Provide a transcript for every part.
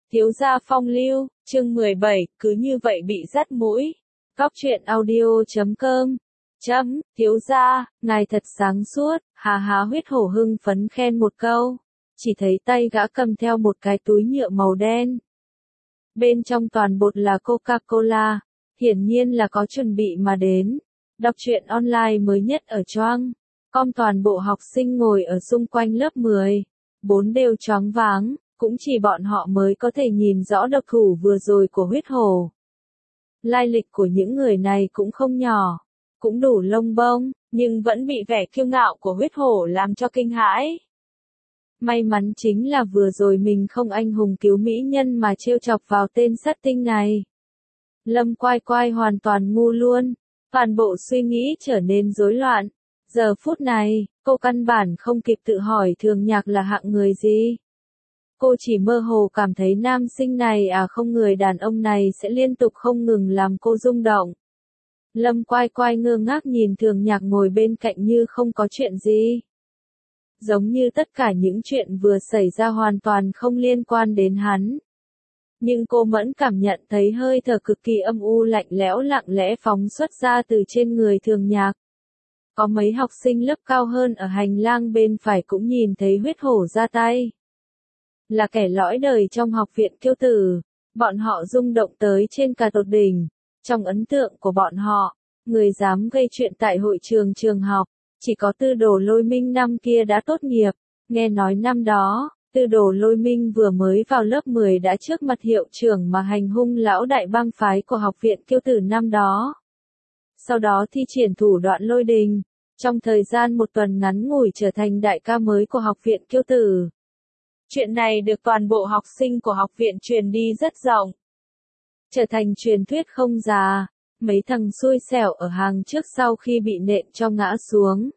Thiếu gia phong lưu, chương 17, cứ như vậy bị dắt mũi. Góc truyện audio.com Thiếu gia, ngài thật sáng suốt, hà hà huyết hổ hưng phấn khen một câu. Chỉ thấy tay gã cầm theo một cái túi nhựa màu đen. Bên trong toàn bột là Coca-Cola, hiển nhiên là có chuẩn bị mà đến. Đọc truyện online mới nhất ở Choang. Toàn bộ học sinh ngồi ở xung quanh lớp 10. 4 đều choáng váng. Cũng chỉ bọn họ mới có thể nhìn rõ độc thủ vừa rồi của huyết hổ. Lai lịch của những người này cũng không nhỏ, cũng đủ lông bông, nhưng vẫn bị vẻ kiêu ngạo của huyết hổ làm cho kinh hãi. May mắn chính là vừa rồi mình không anh hùng cứu mỹ nhân mà trêu chọc vào tên sát tinh này. Lâm Quai Quai hoàn toàn ngu luôn, toàn bộ suy nghĩ trở nên rối loạn. Giờ phút này, cô căn bản không kịp tự hỏi Thường Nhạc là hạng người gì. Cô chỉ mơ hồ cảm thấy nam sinh này không người đàn ông này sẽ liên tục không ngừng làm cô rung động. Lâm Quai Quai ngơ ngác nhìn Thường Nhạc ngồi bên cạnh như không có chuyện gì. Giống như tất cả những chuyện vừa xảy ra hoàn toàn không liên quan đến hắn. Nhưng cô mẫn cảm nhận thấy hơi thở cực kỳ âm u lạnh lẽo lặng lẽ phóng xuất ra từ trên người Thường Nhạc. Có mấy học sinh lớp cao hơn ở hành lang bên phải cũng nhìn thấy huyết hổ ra tay. Là kẻ lõi đời trong học viện Kiêu Tử, bọn họ rung động tới trên cả tột đỉnh. Trong ấn tượng của bọn họ, người dám gây chuyện tại hội trường trường học, chỉ có Tư Đồ Lôi Minh năm kia đã tốt nghiệp. Nghe nói năm đó, Tư Đồ Lôi Minh vừa mới vào lớp 10 đã trước mặt hiệu trưởng mà hành hung lão đại bang phái của học viện Kiêu Tử năm đó. Sau đó thi triển thủ đoạn lôi đình, trong thời gian một tuần ngắn ngủi trở thành đại ca mới của học viện Kiêu Tử. Chuyện này được toàn bộ học sinh của học viện truyền đi rất rộng. Trở thành truyền thuyết không già, mấy thằng xui xẻo ở hàng trước sau khi bị nện cho ngã xuống.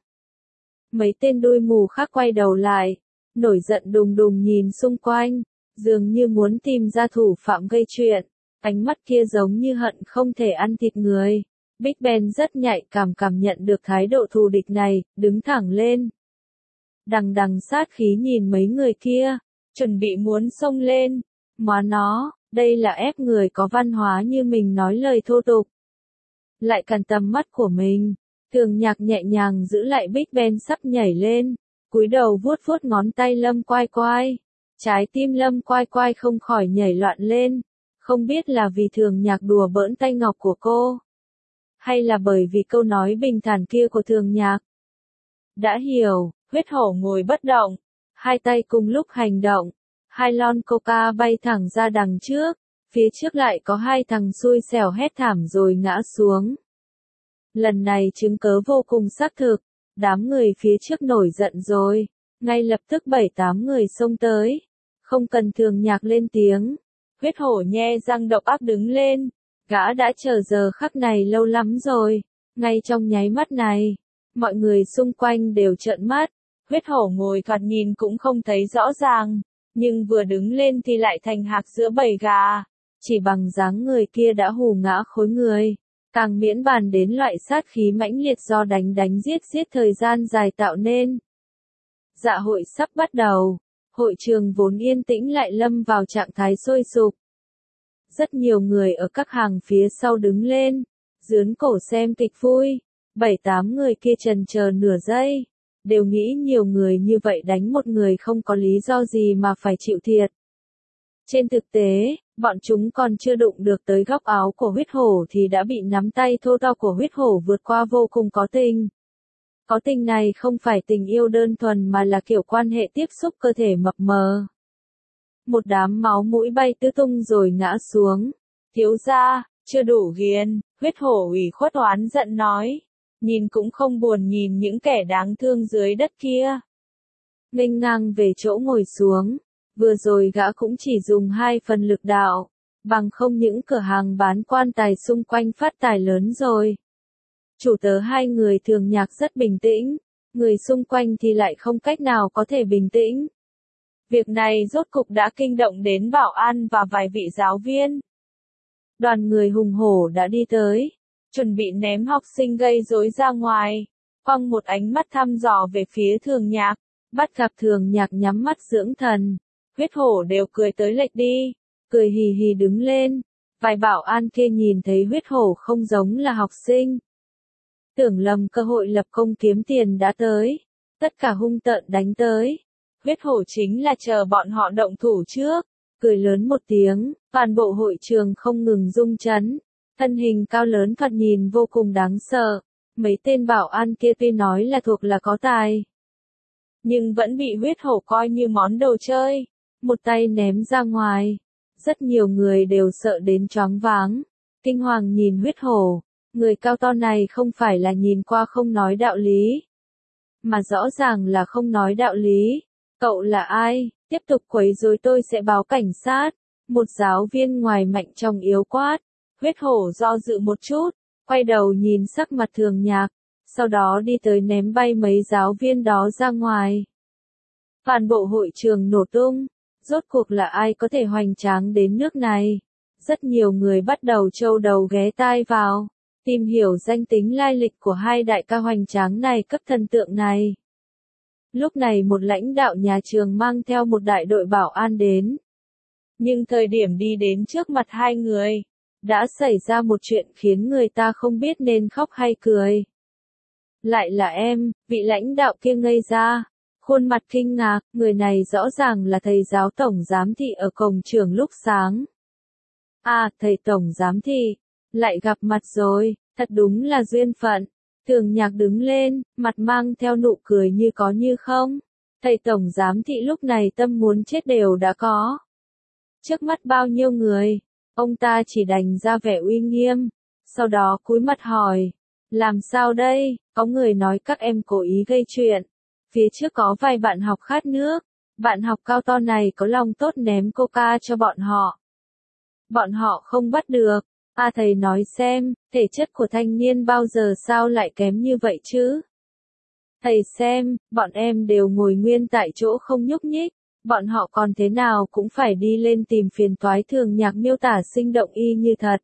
Mấy tên đuôi mù khác quay đầu lại, nổi giận đùng đùng nhìn xung quanh, dường như muốn tìm ra thủ phạm gây chuyện. Ánh mắt kia giống như hận không thể ăn thịt người. Big Ben rất nhạy cảm nhận được thái độ thù địch này, đứng thẳng lên. Đằng đằng sát khí nhìn mấy người kia, chuẩn bị muốn xông lên. Má nó, đây là ép người có văn hóa như mình nói lời thô tục. Lại cản tầm mắt của mình, Thường Nhạc nhẹ nhàng giữ lại Big Ben sắp nhảy lên, cúi đầu vuốt vuốt ngón tay Lâm Quai Quai. Trái tim Lâm Quai Quai không khỏi nhảy loạn lên, không biết là vì Thường Nhạc đùa bỡn tay ngọc của cô, hay là bởi vì câu nói bình thản kia của Thường Nhạc. Đã hiểu. Huyết hổ ngồi bất động, hai tay cùng lúc hành động, hai lon coca bay thẳng ra đằng trước, phía trước lại có hai thằng xui xẻo hét thảm rồi ngã xuống. Lần này chứng cớ vô cùng xác thực, đám người phía trước nổi giận rồi, ngay lập tức 7-8 người xông tới, không cần Thường Nhạc lên tiếng. Huyết hổ nhe răng độc ác đứng lên, gã đã chờ giờ khắc này lâu lắm rồi, ngay trong nháy mắt này, mọi người xung quanh đều trợn mắt. Huyết hổ ngồi thoạt nhìn cũng không thấy rõ ràng, nhưng vừa đứng lên thì lại thành hạc giữa bầy gà. Chỉ bằng dáng người kia đã hù ngã khối người, càng miễn bàn đến loại sát khí mãnh liệt do đánh giết thời gian dài tạo nên. Dạ hội sắp bắt đầu, hội trường vốn yên tĩnh lại lâm vào trạng thái sôi sục. Rất nhiều người ở các hàng phía sau đứng lên, dướn cổ xem kịch vui. 7-8 người kia chần chờ nửa giây. Đều nghĩ nhiều người như vậy đánh một người không có lý do gì mà phải chịu thiệt. Trên thực tế, bọn chúng còn chưa đụng được tới góc áo của huyết hổ thì đã bị nắm tay thô to của huyết hổ vượt qua vô cùng có tình. Có tình này không phải tình yêu đơn thuần mà là kiểu quan hệ tiếp xúc cơ thể mập mờ. Một đám máu mũi bay tứ tung rồi ngã xuống. Thiếu gia, chưa đủ ghiền, huyết hổ ủy khuất oán giận nói. Nhìn cũng không buồn nhìn những kẻ đáng thương dưới đất kia. Nghênh ngang về chỗ ngồi xuống, vừa rồi gã cũng chỉ dùng 2 phần lực đạo, bằng không những cửa hàng bán quan tài xung quanh phát tài lớn rồi. Chủ tớ hai người Thường Nhạc rất bình tĩnh, người xung quanh thì lại không cách nào có thể bình tĩnh. Việc này rốt cục đã kinh động đến bảo an và vài vị giáo viên. Đoàn người hùng hổ đã đi tới, chuẩn bị ném học sinh gây rối ra ngoài, quăng một ánh mắt thăm dò về phía Thường Nhạc, bắt gặp Thường Nhạc nhắm mắt dưỡng thần, huyết hổ đều cười tới lệch đi, cười hì hì đứng lên. Vài bảo an kia nhìn thấy huyết hổ không giống là học sinh. Tưởng lầm cơ hội lập công kiếm tiền đã tới. Tất cả hung tợn đánh tới. Huyết hổ chính là chờ bọn họ động thủ trước. Cười lớn một tiếng, toàn bộ hội trường không ngừng rung chấn. Thân hình cao lớn thoạt nhìn vô cùng đáng sợ. Mấy tên bảo an kia tuy nói là thuộc là có tài, nhưng vẫn bị huyết hổ coi như món đồ chơi. Một tay ném ra ngoài. Rất nhiều người đều sợ đến choáng váng. Kinh hoàng nhìn huyết hổ. Người cao to này không phải là nhìn qua không nói đạo lý, mà rõ ràng là không nói đạo lý. Cậu là ai? Tiếp tục quấy rối tôi sẽ báo cảnh sát. Một giáo viên ngoài mạnh trong yếu quát. Huyết hổ do dự một chút, quay đầu nhìn sắc mặt Thường Nhạc, sau đó đi tới ném bay mấy giáo viên đó ra ngoài. Toàn bộ hội trường nổ tung. Rốt cuộc là ai có thể hoành tráng đến nước này? Rất nhiều người bắt đầu trâu đầu ghé tai vào, tìm hiểu danh tính lai lịch của hai đại ca hoành tráng này cấp thần tượng này. Lúc này một lãnh đạo nhà trường mang theo một đại đội bảo an đến. Nhưng thời điểm đi đến trước mặt hai người, đã xảy ra một chuyện khiến người ta không biết nên khóc hay cười. Lại là em, vị lãnh đạo kia ngây ra. Khuôn mặt kinh ngạc, người này rõ ràng là thầy giáo tổng giám thị ở cổng trường lúc sáng. À, thầy tổng giám thị, lại gặp mặt rồi, thật đúng là duyên phận. Thường Nhạc đứng lên, mặt mang theo nụ cười như có như không. Thầy tổng giám thị lúc này tâm muốn chết đều đã có. Trước mắt bao nhiêu người, ông ta chỉ đành ra vẻ uy nghiêm, sau đó cúi mặt hỏi, làm sao đây, có người nói các em cố ý gây chuyện. Phía trước có vài bạn học khát nước, bạn học cao to này có lòng tốt ném coca cho bọn họ. Bọn họ không bắt được. À thầy nói xem, thể chất của thanh niên bao giờ sao lại kém như vậy chứ? Thầy xem, bọn em đều ngồi nguyên tại chỗ không nhúc nhích, bọn họ còn thế nào cũng phải đi lên tìm phiền toái. Thường Nhạc miêu tả sinh động y như thật.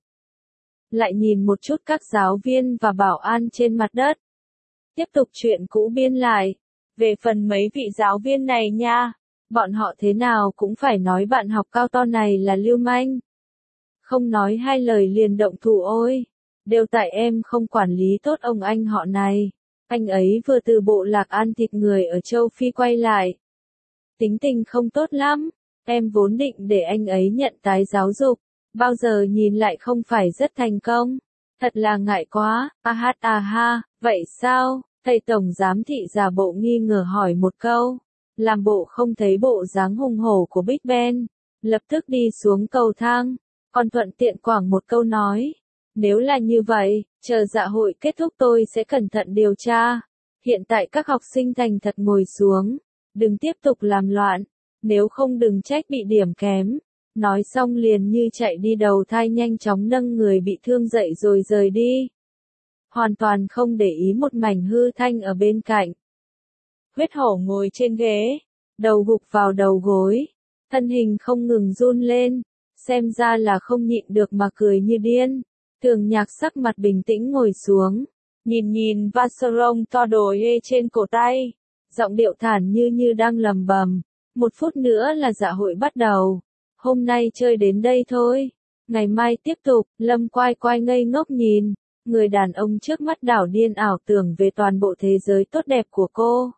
Lại nhìn một chút các giáo viên và bảo an trên mặt đất. Tiếp tục chuyện cũ biên lại. Về phần mấy vị giáo viên này nha, bọn họ thế nào cũng phải nói bạn học cao to này là lưu manh. Không nói hai lời liền động thủ ôi. Đều tại em không quản lý tốt ông anh họ này. Anh ấy vừa từ bộ lạc ăn thịt người ở châu Phi quay lại. Tính tình không tốt lắm. Em vốn định để anh ấy nhận tái giáo dục. Bao giờ nhìn lại không phải rất thành công. Thật là ngại quá. À ha, vậy sao? Thầy tổng giám thị giả bộ nghi ngờ hỏi một câu. Làm bộ không thấy bộ dáng hùng hổ của Big Ben. Lập tức đi xuống cầu thang. Còn thuận tiện quảng một câu nói. Nếu là như vậy, chờ dạ hội kết thúc tôi sẽ cẩn thận điều tra. Hiện tại các học sinh thành thật ngồi xuống. Đừng tiếp tục làm loạn. Nếu không đừng trách bị điểm kém. Nói xong liền như chạy đi đầu thai nhanh chóng nâng người bị thương dậy rồi rời đi. Hoàn toàn không để ý một mảnh hư thanh ở bên cạnh. Huyết hổ ngồi trên ghế, đầu gục vào đầu gối, thân hình không ngừng run lên, xem ra là không nhịn được mà cười như điên. Thường Nhạc sắc mặt bình tĩnh ngồi xuống, nhìn Vacheron to đồ ghê trên cổ tay, giọng điệu thản như đang lầm bầm, 1 phút nữa là dạ hội bắt đầu, hôm nay chơi đến đây thôi, ngày mai tiếp tục. Lâm Quai Quai ngây ngốc nhìn. Người đàn ông trước mắt đảo điên ảo tưởng về toàn bộ thế giới tốt đẹp của cô.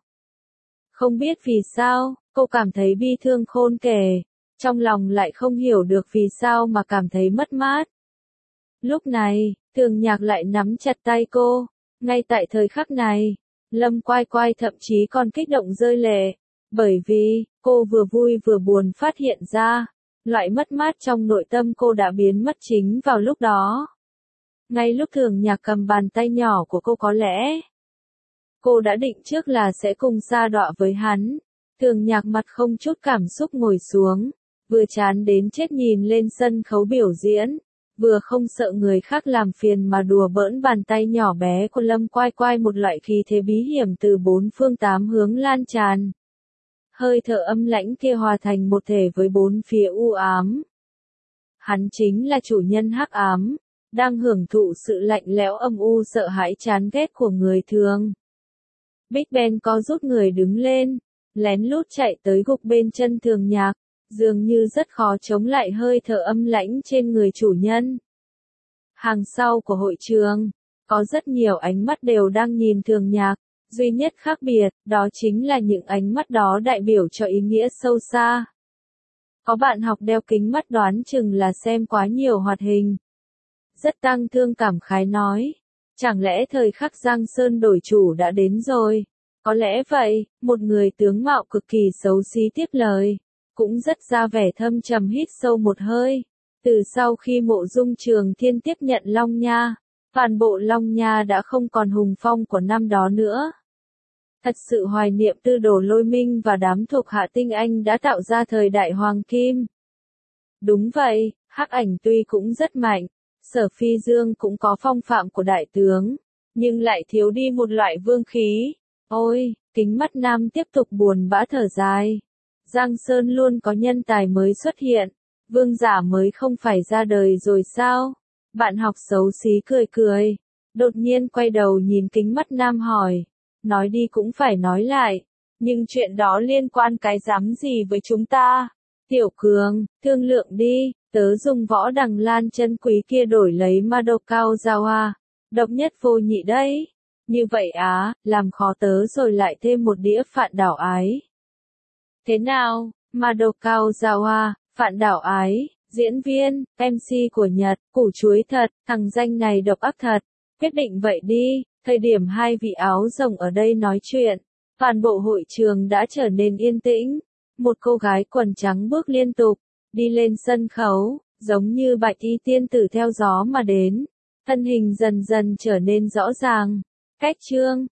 Không biết vì sao, cô cảm thấy bi thương khôn kể, trong lòng lại không hiểu được vì sao mà cảm thấy mất mát. Lúc này, Thường Nhạc lại nắm chặt tay cô, ngay tại thời khắc này, Lâm Quai Quai thậm chí còn kích động rơi lệ, bởi vì, cô vừa vui vừa buồn phát hiện ra, loại mất mát trong nội tâm cô đã biến mất chính vào lúc đó. Ngay lúc Thường Nhạc cầm bàn tay nhỏ của cô có lẽ, cô đã định trước là sẽ cùng sa đọa với hắn. Thường Nhạc mặt không chút cảm xúc ngồi xuống, vừa chán đến chết nhìn lên sân khấu biểu diễn, vừa không sợ người khác làm phiền mà đùa bỡn bàn tay nhỏ bé của Lâm Quai Quai, một loại khí thế bí hiểm từ 4 phương 8 hướng lan tràn. Hơi thở âm lãnh kia hòa thành một thể với 4 phía u ám. Hắn chính là chủ nhân hắc ám, đang hưởng thụ sự lạnh lẽo âm u sợ hãi chán ghét của người thường. Big Ben có rút người đứng lên, lén lút chạy tới gục bên chân Thường Nhạc, dường như rất khó chống lại hơi thở âm lãnh trên người chủ nhân. Hàng sau của hội trường, có rất nhiều ánh mắt đều đang nhìn Thường Nhạc, duy nhất khác biệt, đó chính là những ánh mắt đó đại biểu cho ý nghĩa sâu xa. Có bạn học đeo kính mắt đoán chừng là xem quá nhiều hoạt hình. Rất tang thương cảm khái nói, chẳng lẽ thời khắc Giang Sơn đổi chủ đã đến rồi? Có lẽ vậy, một người tướng mạo cực kỳ xấu xí tiếp lời, cũng rất ra vẻ thâm trầm hít sâu một hơi. Từ sau khi Mộ Dung Trường Thiên tiếp nhận Long Nha, toàn bộ Long Nha đã không còn hùng phong của năm đó nữa. Thật sự hoài niệm Tư Đồ Lôi Minh và đám thuộc hạ tinh anh đã tạo ra thời đại hoàng kim. Đúng vậy, Hắc Ảnh tuy cũng rất mạnh, Sở Phi Dương cũng có phong phạm của đại tướng, nhưng lại thiếu đi một loại vương khí. Ôi, Kính Mắt Nam tiếp tục buồn bã thở dài. Giang Sơn luôn có nhân tài mới xuất hiện, vương giả mới không phải ra đời rồi sao? Bạn học xấu xí cười cười, đột nhiên quay đầu nhìn Kính Mắt Nam hỏi, nói đi cũng phải nói lại, nhưng chuyện đó liên quan cái dám gì với chúng ta? Tiểu Cường, thương lượng đi, tớ dùng võ đằng lan chân quý kia đổi lấy Madokao Zawa, độc nhất vô nhị đấy. Như vậy á, làm khó tớ rồi lại thêm một đĩa Phạn Đảo Ái. Thế nào, Madokao Zawa, Phạn Đảo Ái, diễn viên, MC của Nhật, củ chuối thật, thằng danh này độc ác thật. Quyết định vậy đi, thời điểm hai vị áo rồng ở đây nói chuyện, toàn bộ hội trường đã trở nên yên tĩnh. Một cô gái quần trắng bước liên tục, đi lên sân khấu, giống như bạch y tiên tử theo gió mà đến. Thân hình dần dần trở nên rõ ràng. Cách chương,